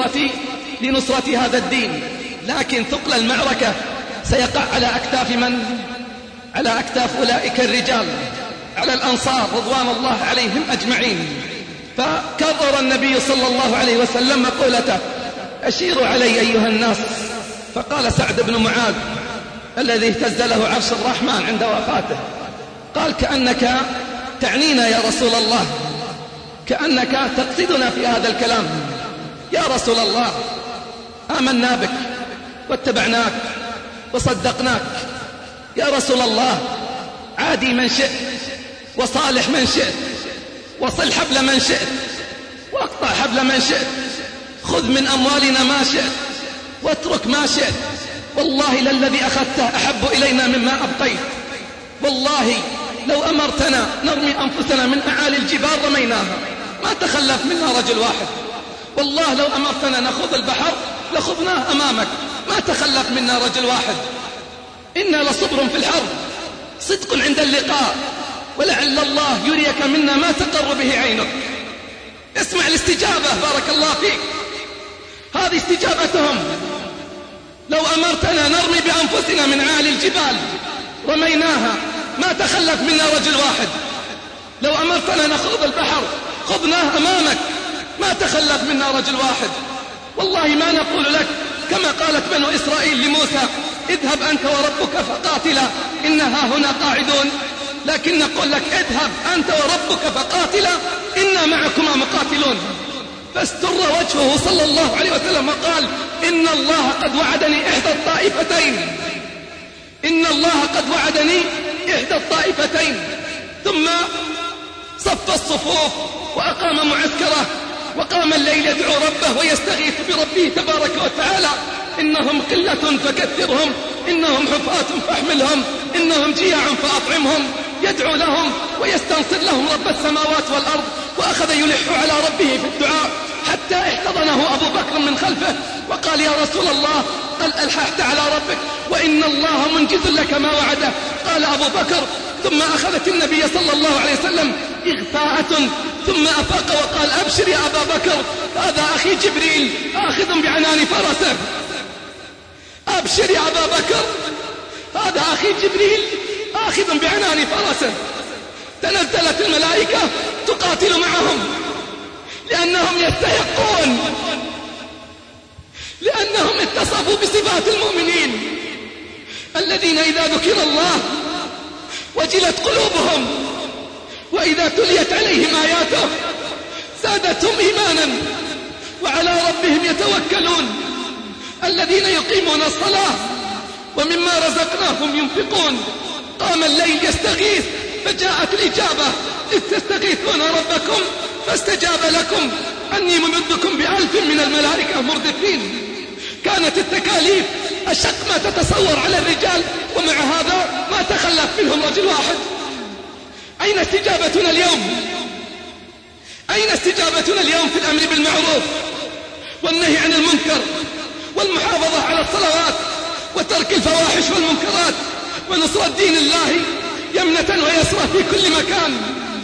S2: لنصرة هذا الدين. لكن ثقل المعركة سيقع على أكتاف من؟ على أكتاف أولئك الرجال، على الأنصار رضوان الله عليهم أجمعين. فكرر النبي صلى الله عليه وسلم مقولته: أشيروا علي أيها الناس. فقال سعد بن معاذ الذي اهتز له عرش الرحمن عند وفاته، قال: كأنك تعنينا يا رسول الله، كأنك تقصدنا في هذا الكلام. يا رسول الله، آمنا بك واتبعناك وصدقناك. يا رسول الله، عادي من شئت وصالح من شئت، وصل حبل من شئت واقطع حبل من شئت، خذ من أموالنا ما شئت واترك ما شئت. والله للذي أخذته أحب إلينا مما أبقيت. والله لو أمرتنا نرمي أنفسنا من أعالي الجبال رميناها، ما تخلف منا رجل واحد. والله لو أمرتنا نخوض البحر لخضناه أمامك، ما تخلف منا رجل واحد. إنا لصبر في الحرب، صدق عند اللقاء، ولعل الله يريك منا ما تقر به عينك. اسمع الاستجابة، بارك الله فيك. هذه استجابتهم. لو أمرتنا نرمي بأنفسنا من عالي الجبال رميناها، ما تخلف منا رجل واحد. لو أمرتنا نخوض البحر خضناه أمامك، ما تخلف منا رجل واحد. والله ما نقول لك كما قالت بنو إسرائيل لموسى: اذهب أنت وربك فقاتلا إنها هنا قاعدون، لكن نقول لك: اذهب أنت وربك فقاتلا إنا معكما مقاتلون. فاستر وجهه صلى الله عليه وسلم وقال: إن الله قد وعدني إحدى الطائفتين، إن الله قد وعدني إحدى الطائفتين. ثم صف الصفوف وأقام معسكره، وقام الليل يدعو ربه ويستغيث بربه تبارك وتعالى: إنهم قلة فكثرهم، إنهم حفاة فاحملهم، إنهم جياع فأطعمهم. يدعو لهم ويستنصر لهم رب السماوات والأرض، وأخذ يلح على ربه في الدعاء حتى احتضنه أبو بكر من خلفه وقال: يا رسول الله، قال: ألححت على ربك وإن الله منجز لك ما وعده. قال أبو بكر: ثم أخذت النبي صلى الله عليه وسلم إغفاءة، ثم أفاق وقال: أبشر يا أبا بكر، هذا أخي جبريل آخذ بعنان فرسه. أبشر يا أبا بكر، هذا أخي جبريل آخذ بعنان فرسه. تنزلت الملائكة تقاتل معهم لأنهم يستحقون، لأنهم اتصفوا بصفات المؤمنين الذين إذا ذكر الله وجلت قلوبهم، وإذا تليت عليهم آياته زادتهم إيمانا وعلى ربهم يتوكلون. الذين يقيمون الصلاة ومما رزقناهم ينفقون. قام الليل يستغيث فجاءت الإجابة: إذ تستغيثون ربكم فاستجاب لكم أني ممدكم ب1000 من الملائكة مردفين. كانت التكاليف أشق ما تتصور على الرجال، ومع هذا ما تخلف منهم رجل واحد. أين استجابتنا اليوم؟ أين استجابتنا اليوم في الأمر بالمعروف والنهي عن المنكر والمحافظة على الصلوات وترك الفواحش والمنكرات ونصرة دين الله يمنة ويسرى في كل مكان؟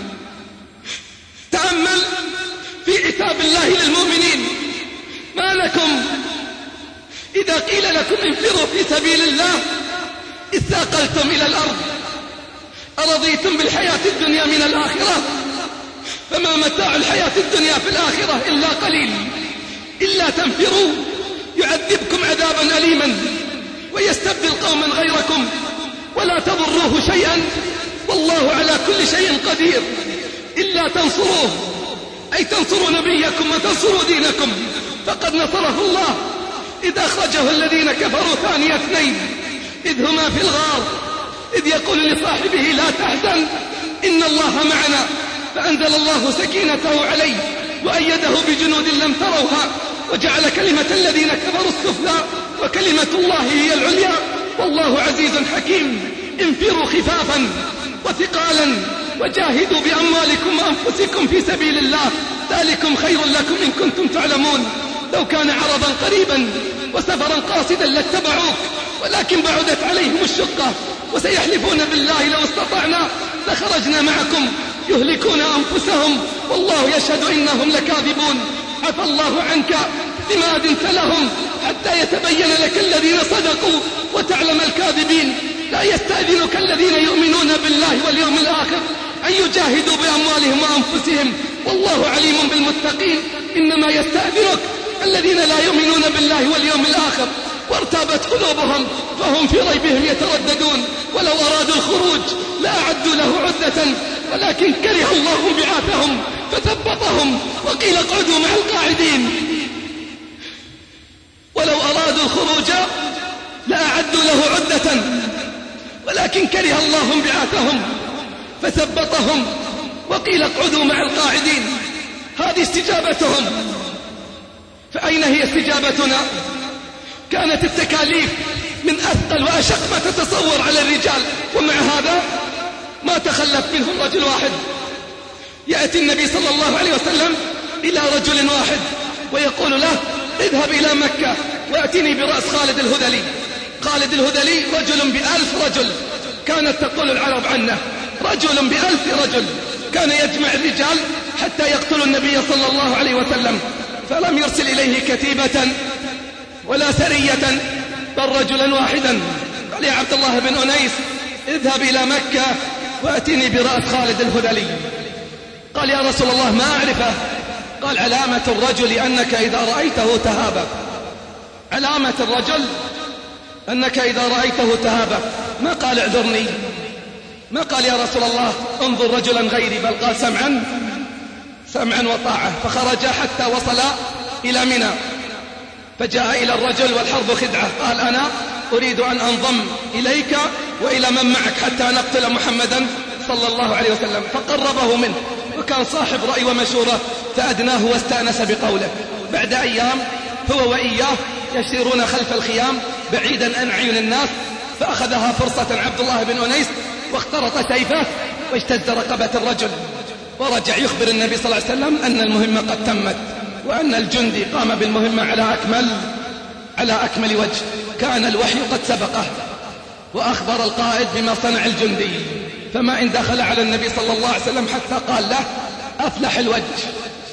S2: تأمل في عتاب الله للمؤمنين: ما لكم إذا قيل لكم انفروا في سبيل الله اثاقلتم إلى الأرض، أرضيتم بالحياة الدنيا من الآخرة؟ فما متاع الحياة الدنيا في الآخرة إلا قليل. إلا تنفروا يعذبكم عذابا أليما ويستبدل قوما غيركم ولا تضروه شيئا والله على كل شيء قدير. إلا تنصروه، أي تنصروا نبيكم وتنصروا دينكم، فقد نصره الله إذ أخرجه الذين كفروا ثاني اثنين إذ هما في الغار إذ يقول لصاحبه: لا تحزن إن الله معنا، فأنزل الله سكينته عليه وأيده بجنود لم تروها وجعل كلمة الذين كفروا السفلى وكلمة الله هي العليا والله عزيز حكيم.
S6: انفروا خفافا وثقالا وجاهدوا بأموالكم وأنفسكم في سبيل الله، ذلكم خير لكم إن كنتم تعلمون. لو كان عرضا قريبا وسفرا قاصدا لاتبعوك، ولكن بعدت عليهم الشقة، وسيحلفون بالله لو استطعنا لخرجنا معكم يهلكون أنفسهم والله يشهد إنهم لكاذبون. عفى الله عنك لما أذنت لهم حتى يتبين لك الذين صدقوا وتعلم الكاذبين. لا يستأذنك الذين يؤمنون بالله واليوم الآخر أن يجاهدوا بأموالهم وأنفسهم والله عليم بالمتقين. إنما يستأذنك الذين لا يؤمنون بالله واليوم الآخر وارتابت قلوبهم فهم في ريبهم يترددون. ولو أرادوا الخروج لأعدوا له عدة ولكن كره الله بعاثهم فثبطهم وقيل اقعدوا مع القاعدين. ولو أرادوا الخروج لأعدوا له عدة ولكن كره الله بعاثهم فثبطهم وقيل اقعدوا مع القاعدين. هذه استجابتهم. فأين هي استجابتنا؟ كانت التكاليف من أثقل وأشق ما تتصور على الرجال، ومع هذا ما تخلف منهم رجل واحد. يأتي النبي صلى الله عليه وسلم إلى رجل واحد ويقول له اذهب إلى مكة وأتني برأس خالد الهذلي. خالد الهذلي رجل ب1000 رجل، كانت تقول العرب عنه رجل ب1000 رجل، كان يجمع الرجال حتى يقتل النبي صلى الله عليه وسلم، فلم يرسل إليه كتيبة ولا سرية بل رجلا واحدا. قال يا عبد الله بن أنيس اذهب إلى مكة وأتني برأس خالد الهذلي. قال يا رسول الله ما أعرفه. قال علامة الرجل أنك إذا رأيته تهابك. علامة الرجل أنك إذا رأيته تهابك. ما قال اعذرني، ما قال يا رسول الله انظر رجلا غيري، بل قال سمعا وطاعة. فخرج حتى وصل إلى منى فجاء إلى الرجل والحرب خدعة. قال أنا أريد أن أنضم إليك وإلى من معك حتى نقتل محمدا صلى الله عليه وسلم. فقربه منه وكان صاحب رأي ومشورة فأدناه واستأنس بقوله. بعد أيام هو وإياه يسيرون خلف الخيام بعيدا عن عيون الناس، فأخذها فرصة عبد الله بن أنيس واخترط سيفه واجتز رقبة الرجل، ورجع يخبر النبي صلى الله عليه وسلم أن المهمة قد تمت وأن الجندي قام بالمهمة على أكمل وجه. كان الوحي قد سبقه وأخبر القائد بما صنع الجندي، فما إن دخل على النبي صلى الله عليه وسلم حتى قال له أفلح الوجه،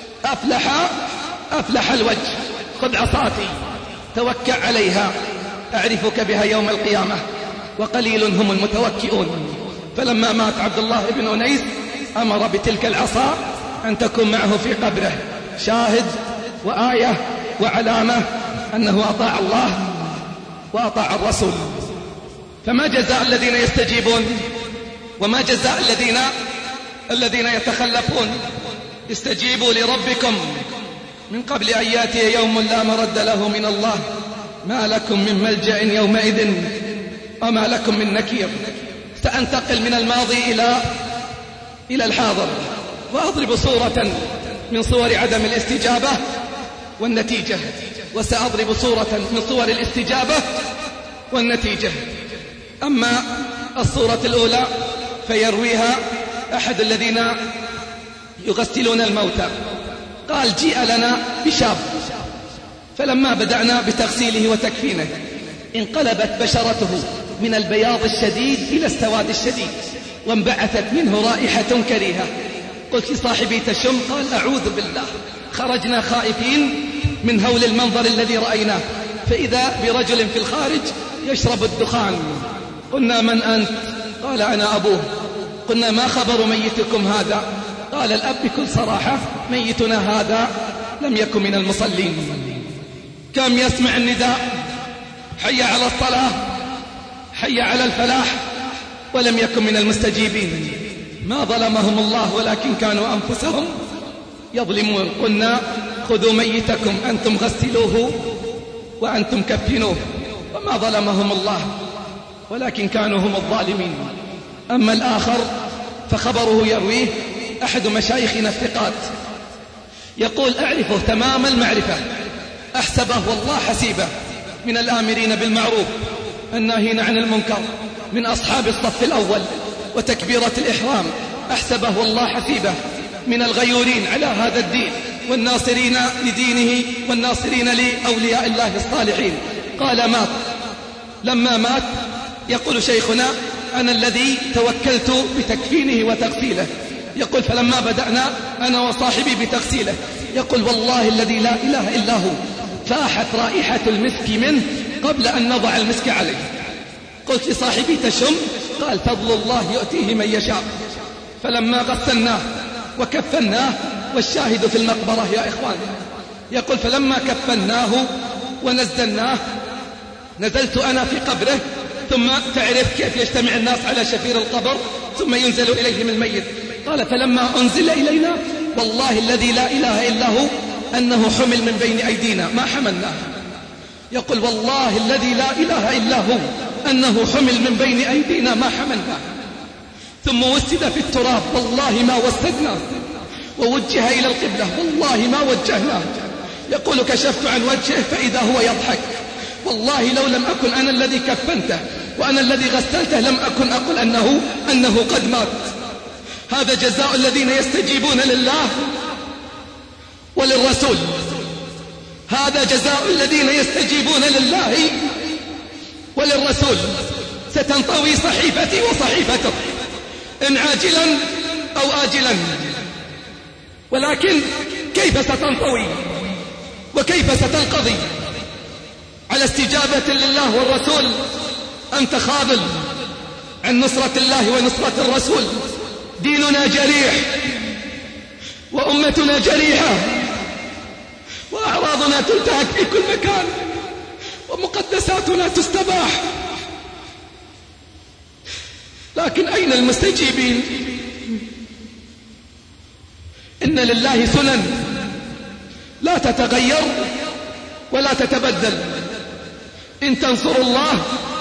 S6: أفلح الوجه، خذ عصاتي توكع عليها أعرفك بها يوم القيامة وقليل هم المتوكئون. فلما مات عبد الله بن أنيس أمر بتلك العصا أن تكون معه في قبره شاهد وآية وعلامة أنه أطاع الله وأطاع الرسول. فما جزاء الذين يستجيبون وما جزاء الذين يتخلفون؟ استجيبوا لربكم من قبل أن يأتي يوم لا مرد له من الله ما لكم من ملجأ يومئذ وما لكم من نكير. سأنتقل من الماضي إلى الحاضر وأضرب صورة من صور عدم الاستجابة والنتيجة، وسأضرب صورة من صور الاستجابة والنتيجة. أما الصورة الأولى فيرويها أحد الذين يغسلون الموتى. قال جيء لنا بشاب، فلما بدأنا بتغسيله وتكفينه انقلبت بشرته من البياض الشديد إلى السواد الشديد وانبعثت منه رائحة كريهة. قلت لصاحبي تشم؟ قال أعوذ بالله. خرجنا خائفين من هول المنظر الذي رأيناه، فإذا برجل في الخارج يشرب الدخان. قلنا من أنت؟ قال أنا أبوه. قلنا ما خبر ميتكم هذا؟ قال الأب بكل صراحة ميتنا هذا لم يكن من المصلين، كم يسمع النداء حي على الصلاة حي على الفلاح ولم يكن من المستجيبين. ما ظلمهم الله ولكن كانوا أنفسهم يظلمون. قلنا خذوا ميتكم أنتم غسلوه وأنتم كفنوه، وما ظلمهم الله ولكن كانوا هم الظالمين. أما الآخر فخبره يرويه أحد مشايخنا الثقات، يقول أعرفه تمام المعرفة، أحسبه والله حسيبه من الآمرين بالمعروف الناهين عن المنكر، من أصحاب الصف الأول وتكبيرة الإحرام أحسبه الله حسيبه من الغيورين على هذا الدين والناصرين لدينه والناصرين لأولياء الله الصالحين. قال مات. لما مات يقول شيخنا أنا الذي توكلت بتكفينه وتغسيله. يقول فلما بدأنا أنا وصاحبي بتغسيله يقول والله الذي لا إله إلا هو فاحت رائحة المسك منه قبل أن نضع المسك عليه. قلت لصاحبي تشم؟ قال فضل الله يؤتيه من يشاء. فلما غسلناه وكفناه والشاهد في المقبرة يا إخوان يقول فلما كفناه ونزلناه نزلت أنا في قبره ثم تعرف كيف يجتمع الناس على شفير القبر ثم ينزل إليهم الميت. قال فلما أنزل إلينا والله الذي لا إله إلا هو أنه حمل من بين أيدينا ما حملناه. يقول والله الذي لا إله إلا هو أنه حمل من بين أيدينا ما حملناه. ثم وسد في التراب والله ما وسدناه ووجه إلى القبلة والله ما وجهناه. يقول كشفت عن وجهه فإذا هو يضحك. والله لو لم أكن أنا الذي كفنته وأنا الذي غسلته لم أكن أقول أنه قد مات. هذا جزاء الذين يستجيبون لله وللرسول. هذا جزاء الذين يستجيبون لله وللرسول. ستنطوي صحيفتي وصحيفتك إن عاجلا أو آجلا. ولكن كيف ستنطوي وكيف ستنقضي؟ على استجابة لله والرسول أنت خاذل عن نصرة الله ونصرة الرسول. ديننا جريح وأمتنا جريحة وأعراضنا تنتهك في كل مكان ومقدساتنا تستباح. لكن أين المستجيبين؟ إن لله سنن لا تتغير ولا تتبدل. إن تنصروا الله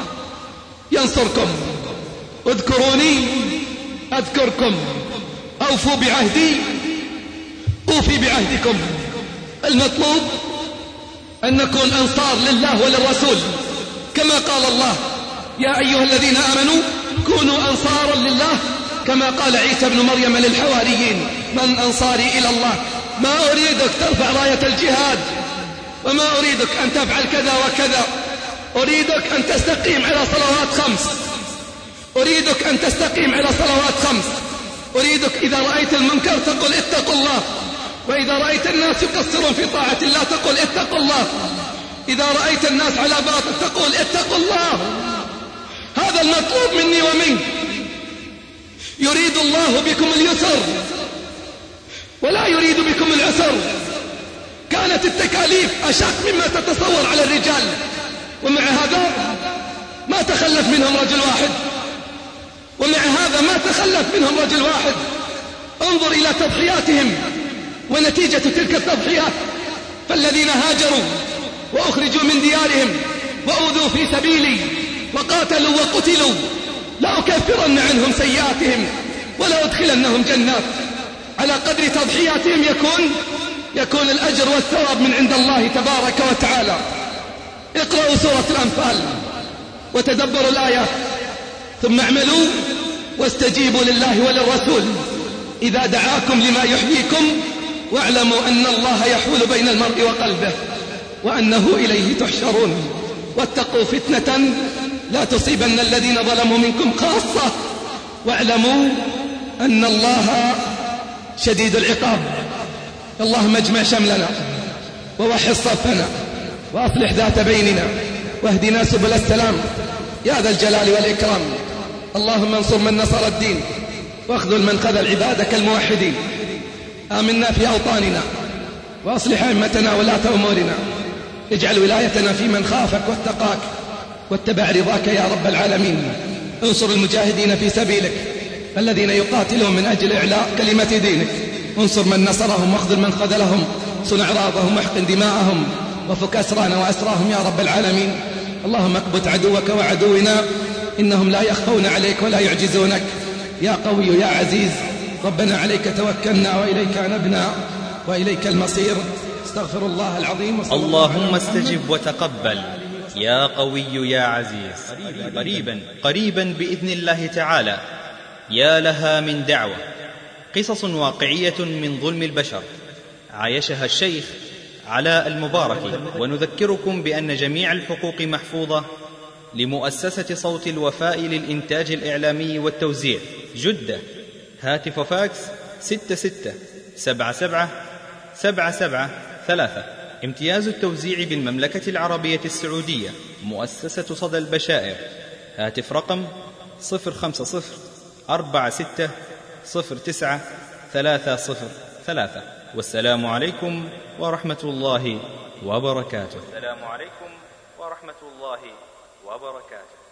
S6: ينصركم. اذكروني أذكركم. أوفوا بعهدي أوفي بعهدكم. المطلوب أن نكون أنصار لله وللرسول كما قال الله يا أيها الذين آمنوا كونوا أنصارا لله كما قال عيسى بن مريم للحواريين من أنصاري إلى الله. ما أريدك ترفع راية الجهاد وما أريدك أن تفعل كذا وكذا. أريدك أن تستقيم على صلوات 5. أريدك أن تستقيم على صلوات 5. أريدك إذا رأيت المنكر تقول اتقوا الله. وإذا رأيت الناس يقصرون في طاعة الله تقول اتقوا الله. إذا رأيت الناس على باطل تقول اتقوا الله. هذا المطلوب مني ومنك. يريد الله بكم اليسر ولا يريد بكم العسر. كانت التكاليف أشق مما تتصور على الرجال ومع هذا ما تخلف منهم رجل واحد. ومع هذا ما تخلف منهم رجل واحد. انظر إلى تضحياتهم ونتيجة تلك التضحيات. فالذين هاجروا وأخرجوا من ديارهم وأوذوا في سبيلي وقاتلوا وقتلوا لأكفرن عنهم سيئاتهم ولا أدخلنهم جنات. على قدر تضحياتهم يكون الأجر والثواب من عند الله تبارك وتعالى. اقرأوا سورة الأنفال وتدبروا الآيات ثم اعملوا واستجيبوا لله وللرسول إذا دعاكم لما يحييكم واعلموا أن الله يحول بين المرء وقلبه وأنه إليه تحشرون. واتقوا فتنة لا تصيبن الذين ظلموا منكم خاصة واعلموا أن الله شديد العقاب. اللهم اجمع شملنا ووحد صفنا وأصلح ذات بيننا واهدنا سبل السلام يا ذا الجلال والإكرام. اللهم انصر من نصر الدين واخذل من خذل عبادك الموحدين. آمنا في أوطاننا وأصلح أئمتنا ولاة أمورنا. اجعل ولايتنا في من خافك واتقاك واتبع رضاك يا رب العالمين. انصر المجاهدين في سبيلك الذين يقاتلون من أجل إعلاء كلمة دينك. انصر من نصرهم واخذل من خذلهم. صن أعراضهم واحقن دماءهم وفك أسرانا وأسراهم يا رب العالمين. اللهم اكبت عدوك وعدونا إنهم لا يخفون عليك ولا يعجزونك يا قوي يا عزيز. ربنا عليك توكلنا وإليك أنبنا وإليك المصير. استغفر الله العظيم.
S7: اللهم استجب وتقبل يا قوي يا عزيز، قريبا بإذن الله تعالى. يا لها من دعوة، قصص واقعية من ظلم البشر عايشها الشيخ علاء المبارك. ونذكركم بأن جميع الحقوق محفوظة لمؤسسة صوت الوفاء للإنتاج الإعلامي والتوزيع، جدة. هاتف فاكس 66777773. امتياز التوزيع بالمملكة العربية السعودية، مؤسسة صدى البشائر. هاتف رقم 050-4609-303. والسلام عليكم ورحمة الله وبركاته.